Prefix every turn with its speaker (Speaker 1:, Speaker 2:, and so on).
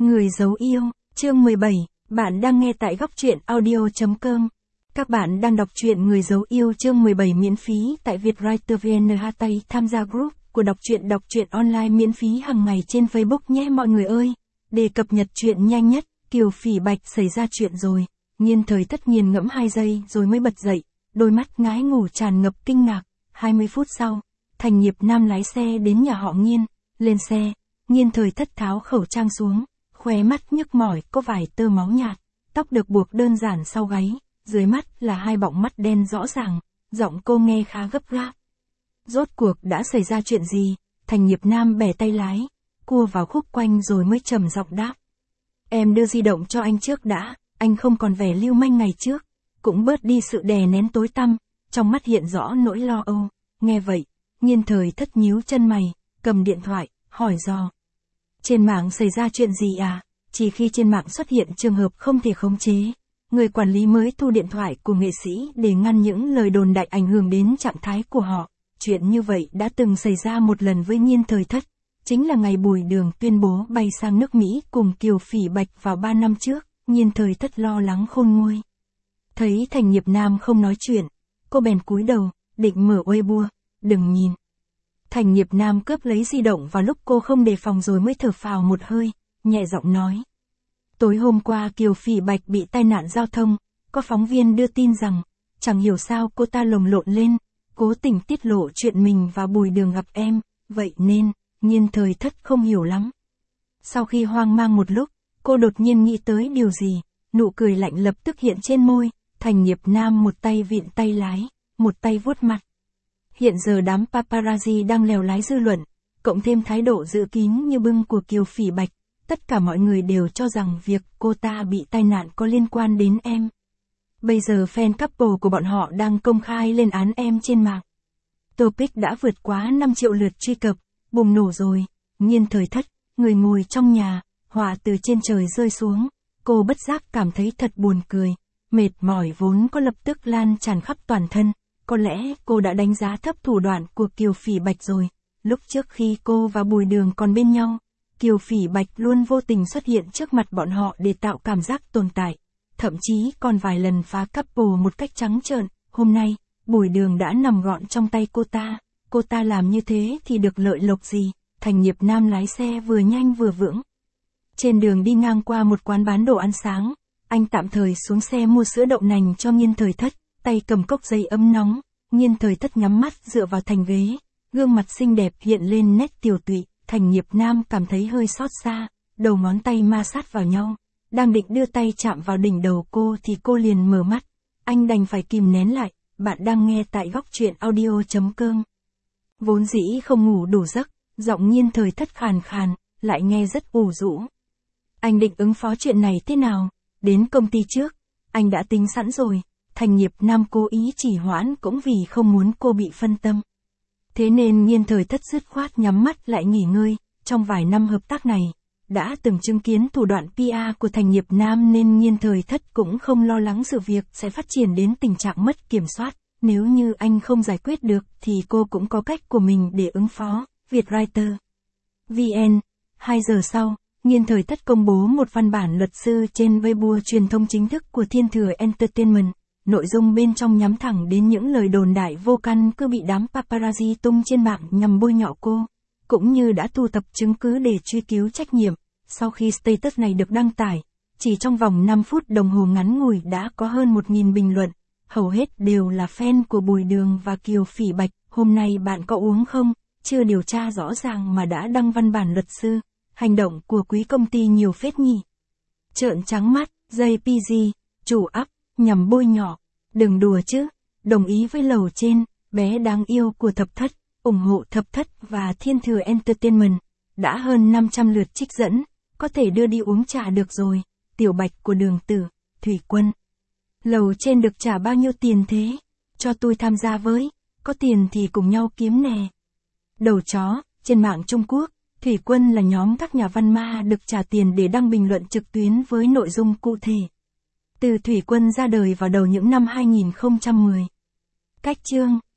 Speaker 1: Người giấu yêu, chương 17, bạn đang nghe tại góc truyện audio.com. Các bạn đang đọc truyện Người giấu yêu chương 17 miễn phí tại Vietwriter VN. Tham gia group của đọc truyện online miễn phí hàng ngày trên Facebook nhé mọi người ơi. Để cập nhật chuyện nhanh nhất, Kiều Phỉ Bạch xảy ra chuyện rồi. Nhiên Thời Thất nghiền ngẫm 2 giây rồi mới bật dậy, đôi mắt ngái ngủ tràn ngập kinh ngạc. 20 phút sau, Thành Nghiệp Nam lái xe đến nhà họ Nhiên. Lên xe, Nhiên Thời Thất tháo khẩu trang xuống, khóe mắt nhức mỏi có vài tơ máu nhạt, tóc được buộc đơn giản sau gáy, dưới mắt là 2 bọng mắt đen rõ ràng, giọng cô nghe khá gấp gáp. Rốt cuộc đã xảy ra chuyện gì? Thành Nghiệp Nam bẻ tay lái, cua vào khúc quanh rồi mới trầm giọng đáp. Em đưa di động cho anh trước đã, anh không còn vẻ lưu manh ngày trước, cũng bớt đi sự đè nén tối tăm, trong mắt hiện rõ nỗi lo âu. Nghe vậy, Nhiên Thời Thất nhíu chân mày, cầm điện thoại, hỏi dò. Trên mạng xảy ra chuyện gì à? Chỉ khi trên mạng xuất hiện trường hợp không thể khống chế, người quản lý mới thu điện thoại của nghệ sĩ để ngăn những lời đồn đại ảnh hưởng đến trạng thái của họ. Chuyện như vậy đã từng xảy ra một lần với Nhiên Thời Thất, chính là ngày Bùi Đường tuyên bố bay sang nước Mỹ cùng Kiều Phỉ Bạch vào 3 năm trước. Nhiên Thời Thất lo lắng khôn nguôi. Thấy Thành Nghiệp Nam không nói chuyện, cô bèn cúi đầu, định mở Weibo. Đừng nhìn. Thành Nghiệp Nam cướp lấy di động vào lúc cô không đề phòng rồi mới thở phào một hơi, nhẹ giọng nói. Tối hôm qua Kiều Phỉ Bạch bị tai nạn giao thông, có phóng viên đưa tin rằng, chẳng hiểu sao cô ta lồng lộn lên, cố tình tiết lộ chuyện mình và Bùi Đường gặp em, vậy nên, Nhiên Thời Thất không hiểu lắm. Sau khi hoang mang một lúc, cô đột nhiên nghĩ tới điều gì, nụ cười lạnh lập tức hiện trên môi. Thành Nghiệp Nam một tay vịn tay lái, một tay vuốt mặt. Hiện giờ đám paparazzi đang lèo lái dư luận, cộng thêm thái độ giữ kín như bưng của Kiều Phỉ Bạch, tất cả mọi người đều cho rằng việc cô ta bị tai nạn có liên quan đến em. Bây giờ fan couple của bọn họ đang công khai lên án em trên mạng. Topic đã vượt quá 5 triệu lượt truy cập, bùng nổ rồi. Nhiên Thời Thất, người ngồi trong nhà, họa từ trên trời rơi xuống, cô bất giác cảm thấy thật buồn cười, mệt mỏi vốn có lập tức lan tràn khắp toàn thân. Có lẽ cô đã đánh giá thấp thủ đoạn của Kiều Phỉ Bạch rồi. Lúc trước khi cô và Bùi Đường còn bên nhau, Kiều Phỉ Bạch luôn vô tình xuất hiện trước mặt bọn họ để tạo cảm giác tồn tại. Thậm chí còn vài lần phá couple một cách trắng trợn. Hôm nay, Bùi Đường đã nằm gọn trong tay cô ta. Cô ta làm như thế thì được lợi lộc gì? Thành Nghiệp Nam lái xe vừa nhanh vừa vững. Trên đường đi ngang qua một quán bán đồ ăn sáng, anh tạm thời xuống xe mua sữa đậu nành cho Nhiên Thời Thất. Tay cầm cốc giấy ấm nóng, Nhiên Thời Thất nhắm mắt dựa vào thành ghế, gương mặt xinh đẹp hiện lên nét tiều tụy. Thành Nghiệp Nam cảm thấy hơi xót xa, đầu ngón tay ma sát vào nhau, đang định đưa tay chạm vào đỉnh đầu cô thì cô liền mở mắt, anh đành phải kìm nén lại. Bạn đang nghe tại góc truyện audio.com. Vốn dĩ không ngủ đủ giấc, giọng Nhiên Thời Thất khàn khàn, lại nghe rất ủ rũ. Anh định ứng phó chuyện này thế nào? Đến công ty trước, anh đã tính sẵn rồi. Thành Nghiệp Nam cố ý trì hoãn cũng vì không muốn cô bị phân tâm. Thế nên Nhiên Thời Thất dứt khoát nhắm mắt lại nghỉ ngơi. Trong vài năm hợp tác này, đã từng chứng kiến thủ đoạn PR của Thành Nghiệp Nam nên Nhiên Thời Thất cũng không lo lắng sự việc sẽ phát triển đến tình trạng mất kiểm soát. Nếu như anh không giải quyết được thì cô cũng có cách của mình để ứng phó. Vietwriter VN. 2 giờ sau, Nhiên Thời Thất công bố một văn bản luật sư trên Weibo truyền thông chính thức của Thiên Thừa Entertainment. Nội dung bên trong nhắm thẳng đến những lời đồn đại vô căn cứ bị đám paparazzi tung trên mạng nhằm bôi nhọ cô, cũng như đã thu thập chứng cứ để truy cứu trách nhiệm. Sau khi status này được đăng tải, chỉ trong vòng 5 phút đồng hồ ngắn ngủi đã có hơn 1.000 bình luận, hầu hết đều là fan của Bùi Đường và Kiều Phỉ Bạch. Hôm nay bạn có uống không? Chưa điều tra rõ ràng mà đã đăng văn bản luật sư. Hành động của quý công ty nhiều phết nhỉ. Trợn trắng mắt, JPG, chủ ắp, nhằm bôi nhọ. Đừng đùa chứ. Đồng ý với lầu trên, bé đáng yêu của Thập Thất, ủng hộ Thập Thất và Thiên Thừa Entertainment. Đã hơn 500 lượt trích dẫn, có thể đưa đi uống trà được rồi. Tiểu Bạch của Đường Tử, Thủy Quân. Lầu trên được trả bao nhiêu tiền thế? Cho tôi tham gia với, có tiền thì cùng nhau kiếm nè. Đầu chó, trên mạng Trung Quốc, Thủy Quân là nhóm các nhà văn ma được trả tiền để đăng bình luận trực tuyến với nội dung cụ thể. Từ Thủy Quân ra đời vào đầu những năm 2010. Cách chương